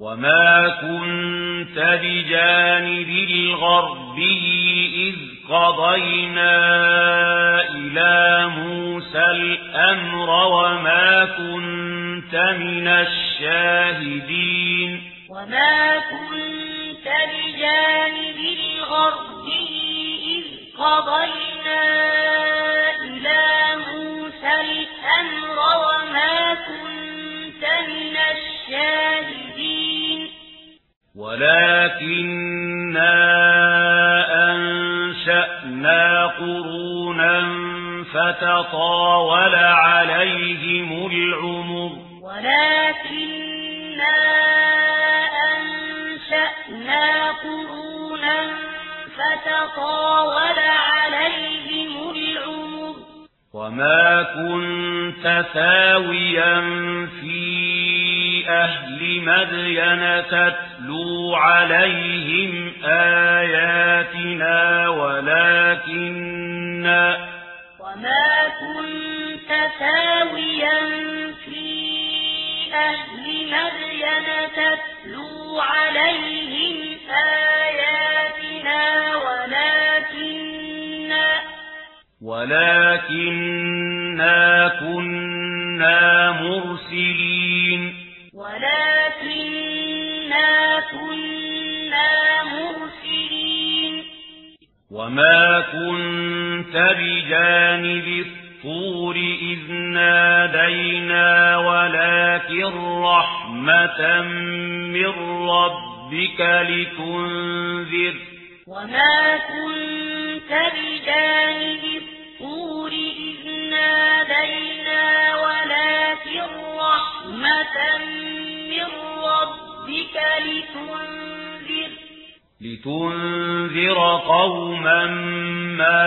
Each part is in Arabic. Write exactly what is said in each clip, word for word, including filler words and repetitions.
وما كنت بجانب الغربي إذ قضينا إلى موسى الأمر وما كنت من الشاهدين وما كنت بجانب الغربي إذ قضينا إلى موسى الأمر وما كنت من الشاهدين ولكننا أنشأنا قرونا فتطاول عليهم العمر ولكننا أنشأنا قرونا فتطاول عليهم العمر وما كنت ثاويا في أهل مدين تتلو عليهم آياتنا ولكننا وما كنت ثاويا في أهل مدين تتلو عليهم آياتنا ولكننا ولكننا كنا مرسلين ولكننا كنا مرسلين وما كنت بجانب الطور إذ نادينا ولكن رحمة من ربك لتنذر وما كنت بجانب الطور إذ نادينا ولكن رحمة من ربك لتنذر لتنذر قوما ما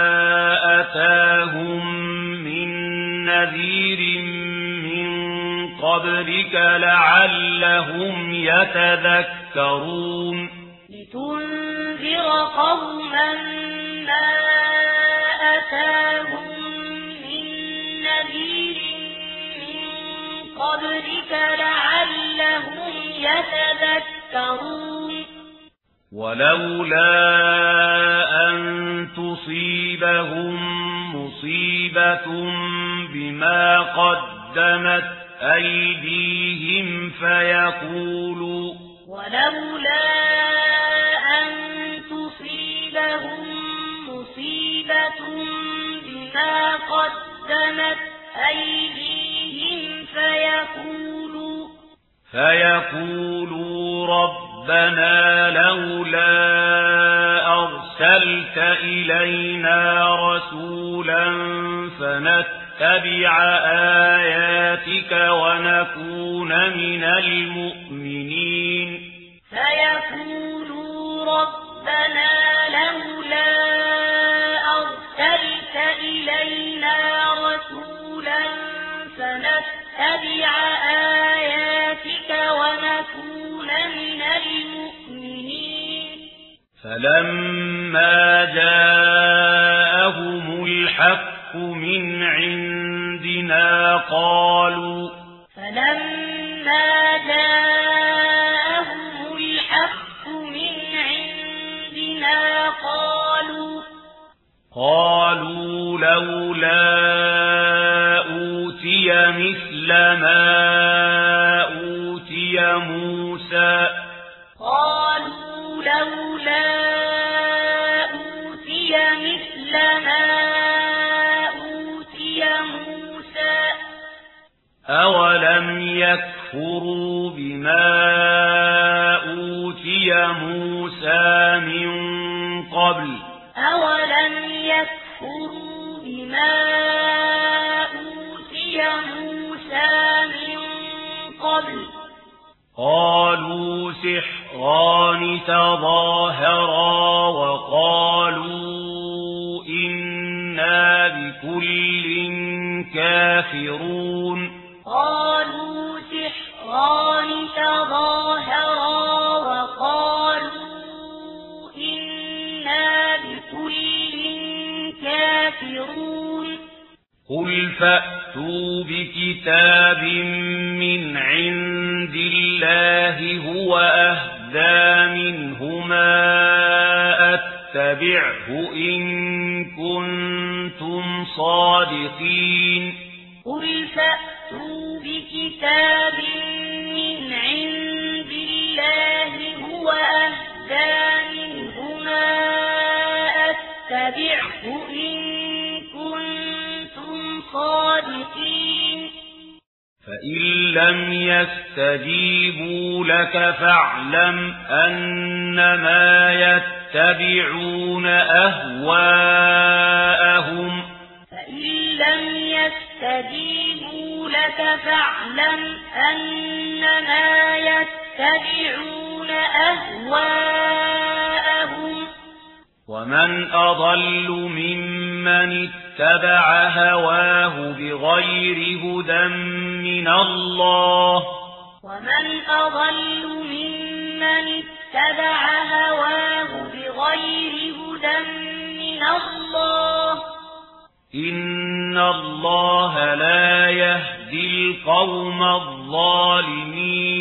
أتاهم من نذير من قبلك لعلهم يتذكرون لتنذر قوما ما أتاهم من نذير من قبلك لعلهم يتذكرون ولولا أن تصيبهم مصيبة بما قدمت أيديهم فيقولوا ولولا أن تصيبهم مصيبة بما قدمت أيديهم فيقولوا فيقولوا ربنا لولا أرسلت إلينا رسولا فنتبع آياتك ونكون من المؤمنين فيقولوا ربنا لولا أرسلت إلينا رسولا فنتبع آياتك ونكون من المؤمنين فلما جاءهم الحق من عندنا قالوا فلما جاءهم الحق من عندنا قالوا قالوا لولا أوتي مثل ما أوتي موسى قالوا لولا أوتي مثل ما أوتي موسى أولم يكفروا بما أوتي موسى من قبل أولم يكفروا بما أوتي موسى من قبل قالوا سحران تظاهرا وقالوا إنا بكل كافرون قالوا سحران تظاهرا وقالوا إنا بكل كافرون قل فأتوا فأتوا بكتاب من عند الله هو أهدى منهما أتبعه إن كنتم صادقين قل فأتوا بكتاب من عند الله هو أهدى منهما أتبعه إن كنتم صادقين فإن لم يستجيبوا لك فاعلم أنما يتبعون أهواءهم فإن لم يستجيبوا لك فاعلم أنما يتبعون أهواءهم ومن أضل ممن اتبع هواه بغير هدى من الله ومن أضل ممن اتبع هواه بغير هدى من الله إن الله لا يهدي القوم الظالمين